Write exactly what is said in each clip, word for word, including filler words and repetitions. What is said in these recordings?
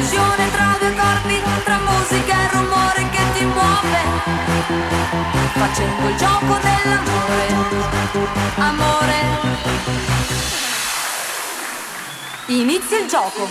fusione tra due corpi, tra musica e rumore che ti muove, facendo il gioco dell'amore, amore. Inizia il gioco.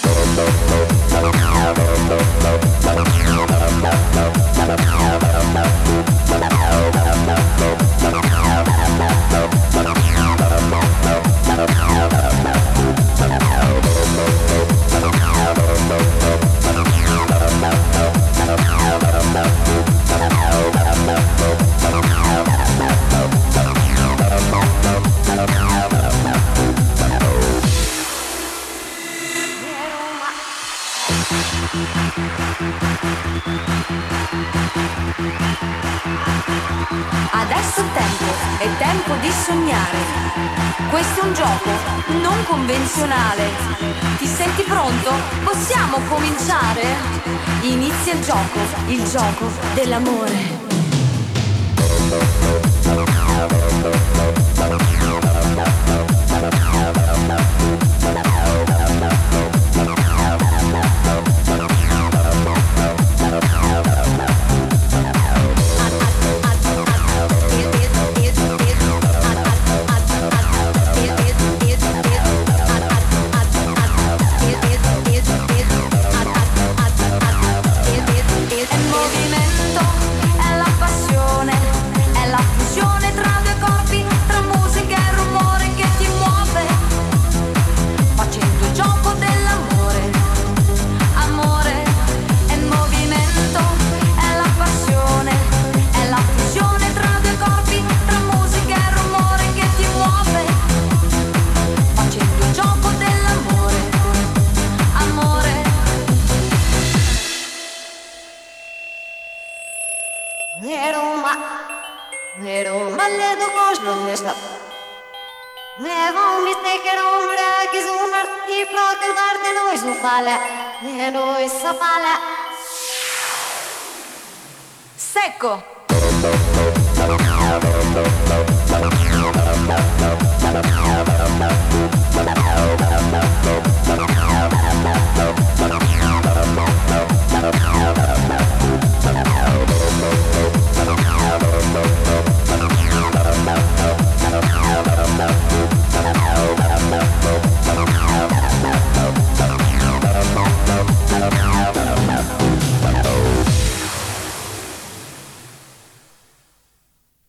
Adesso è tempo, è tempo di sognare. Questo è un gioco non convenzionale. Ti senti pronto? Possiamo cominciare? Inizia il gioco, il gioco dell'amore. Secco.